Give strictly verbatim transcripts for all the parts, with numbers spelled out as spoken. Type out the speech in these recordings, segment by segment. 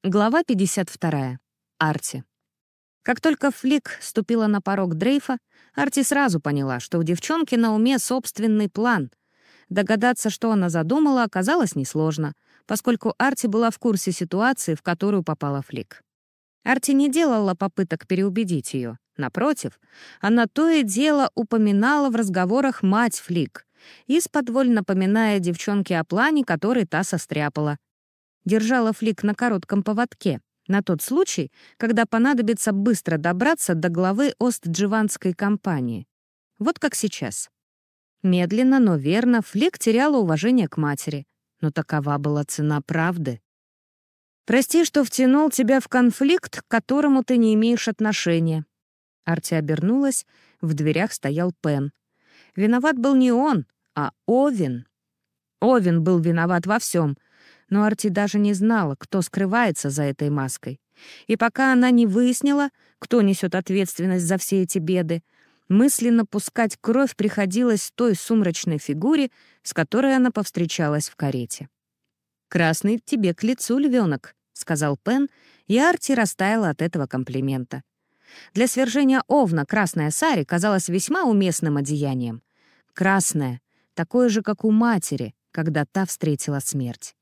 Глава пятьдесят вторая. Арти. Как только Флик ступила на порог дрейфа, Арти сразу поняла, что у девчонки на уме собственный план. Догадаться, что она задумала, оказалось несложно, поскольку Арти была в курсе ситуации, в которую попала Флик. Арти не делала попыток переубедить ее. Напротив, она то и дело упоминала в разговорах мать Флик, исподволь напоминая девчонке о плане, который та состряпала. Держала Флик на коротком поводке, на тот случай, когда понадобится быстро добраться до главы Ост-Дживанской компании. Вот как сейчас. Медленно, но верно, Флик теряла уважение к матери, но такова была цена правды. «Прости, что втянул тебя в конфликт, к которому ты не имеешь отношения». Арти обернулась, в дверях стоял Пен. Виноват был не он, а Овен. Овен был виноват во всем. Но Арти даже не знала, кто скрывается за этой маской. И пока она не выяснила, кто несет ответственность за все эти беды, мысленно пускать кровь приходилось той сумрачной фигуре, с которой она повстречалась в карете. «Красный тебе к лицу, львенок», — сказал Пен, и Арти растаяла от этого комплимента. Для свержения Овна красная сари казалась весьма уместным одеянием. Красное, такое же, как у матери, когда та встретила смерть.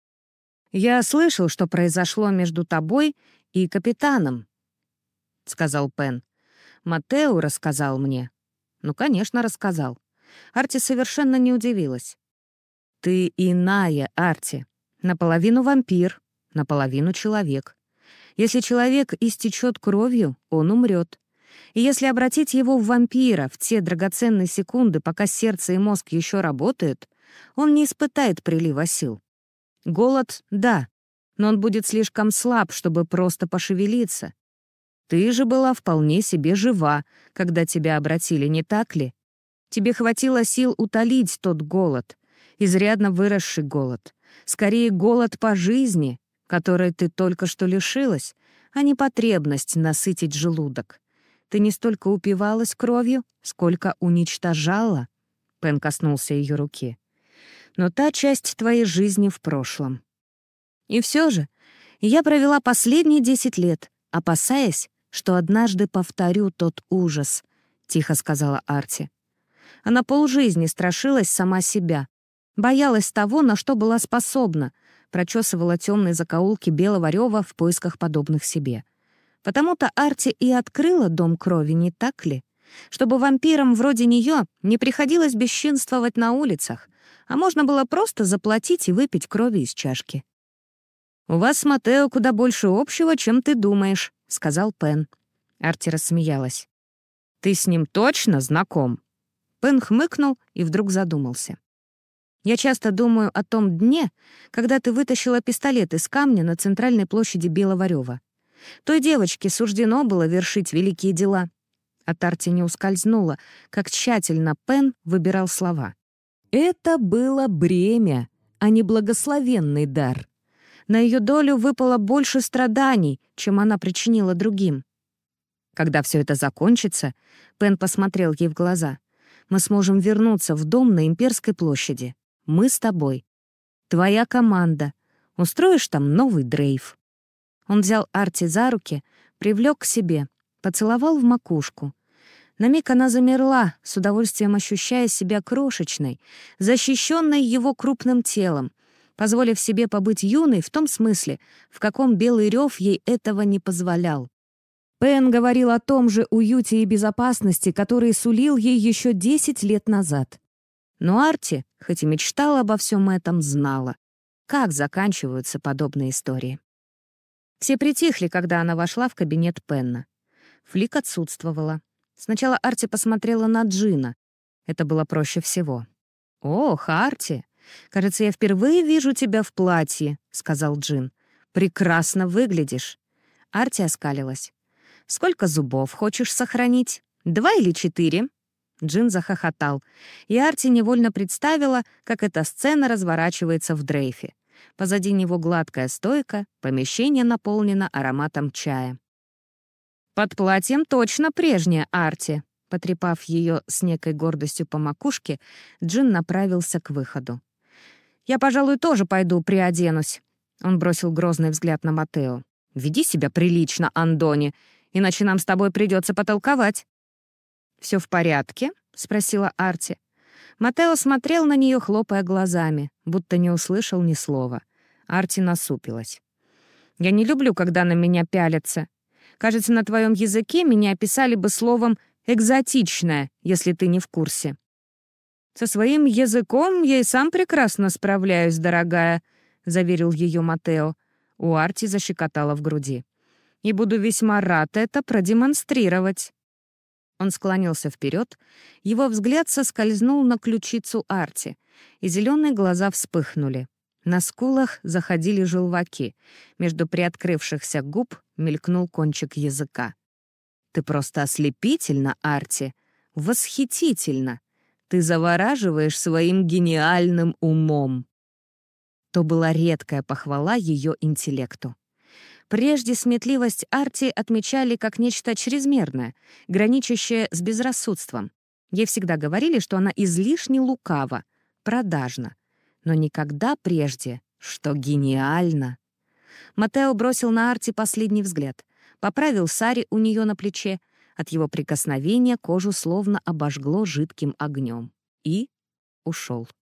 «Я слышал, что произошло между тобой и капитаном», — сказал Пен. «Матео рассказал мне». «Ну, конечно, рассказал». Арти совершенно не удивилась. «Ты иная, Арти. Наполовину вампир, наполовину человек. Если человек истечет кровью, он умрет. И если обратить его в вампира в те драгоценные секунды, пока сердце и мозг еще работают, он не испытает прилива сил. Голод — да, но он будет слишком слаб, чтобы просто пошевелиться. Ты же была вполне себе жива, когда тебя обратили, не так ли? Тебе хватило сил утолить тот голод, изрядно выросший голод. Скорее, голод по жизни, которой ты только что лишилась, а не потребность насытить желудок. Ты не столько упивалась кровью, сколько уничтожала. Пен коснулся ее руки. Но та часть твоей жизни в прошлом. И все же я провела последние десять лет, опасаясь, что однажды повторю тот ужас, — тихо сказала Арти. Она полжизни страшилась сама себя, боялась того, на что была способна, прочесывала темные закоулки белого рёва в поисках подобных себе. Потому-то Арти и открыла дом крови, не так ли? Чтобы вампирам вроде нее не приходилось бесчинствовать на улицах, а можно было просто заплатить и выпить крови из чашки. «У вас с Матео куда больше общего, чем ты думаешь», — сказал Пен. Арти рассмеялась. «Ты с ним точно знаком?» Пен хмыкнул и вдруг задумался. «Я часто думаю о том дне, когда ты вытащила пистолет из камня на центральной площади Белого рёва. Той девочке суждено было вершить великие дела». От Арти не ускользнуло, как тщательно Пен выбирал слова. Это было бремя, а не благословенный дар. На ее долю выпало больше страданий, чем она причинила другим. Когда все это закончится, Пен посмотрел ей в глаза, мы сможем вернуться в дом на Имперской площади. Мы с тобой. Твоя команда. Устроишь там новый дрейф. Он взял Арти за руки, привлек к себе, поцеловал в макушку. На миг она замерла, с удовольствием ощущая себя крошечной, защищенной его крупным телом, позволив себе побыть юной в том смысле, в каком Белый рёв ей этого не позволял. Пен говорил о том же уюте и безопасности, который сулил ей еще десять лет назад. Но Арти, хоть и мечтала обо всем этом, знала, как заканчиваются подобные истории. Все притихли, когда она вошла в кабинет Пенна. Флик отсутствовала. Сначала Арти посмотрела на Джина. Это было проще всего. «Ох, Арти, кажется, я впервые вижу тебя в платье», — сказал Джин. «Прекрасно выглядишь». Арти оскалилась. «Сколько зубов хочешь сохранить? Два или четыре?» Джин захохотал, и Арти невольно представила, как эта сцена разворачивается в дрейфе. Позади него гладкая стойка, помещение наполнено ароматом чая. «Под платьем точно прежняя Арти», — потрепав ее с некой гордостью по макушке, Джин направился к выходу. «Я, пожалуй, тоже пойду приоденусь». Он бросил грозный взгляд на Матео. «Веди себя прилично, Андони, иначе нам с тобой придется потолковать». «Все в порядке?» — спросила Арти. Матео смотрел на нее, хлопая глазами, будто не услышал ни слова. Арти насупилась. «Я не люблю, когда на меня пялятся. Кажется, на твоем языке меня описали бы словом «экзотичное», если ты не в курсе». «Со своим языком я и сам прекрасно справляюсь, дорогая», — заверил ее Матео. У Арти защекотало в груди. «И буду весьма рад это продемонстрировать». Он склонился вперед, его взгляд соскользнул на ключицу Арти, и зеленые глаза вспыхнули. На скулах заходили желваки, между приоткрывшихся губ мелькнул кончик языка. «Ты просто ослепительна, Арти! Восхитительно! Ты завораживаешь своим гениальным умом!» То была редкая похвала ее интеллекту. Прежде сметливость Арти отмечали как нечто чрезмерное, граничащее с безрассудством. Ей всегда говорили, что она излишне лукава, продажна. Но никогда прежде, что гениально. Матео бросил на Арти последний взгляд, поправил сари у нее на плече. От его прикосновения кожу словно обожгло жидким огнем. И ушел.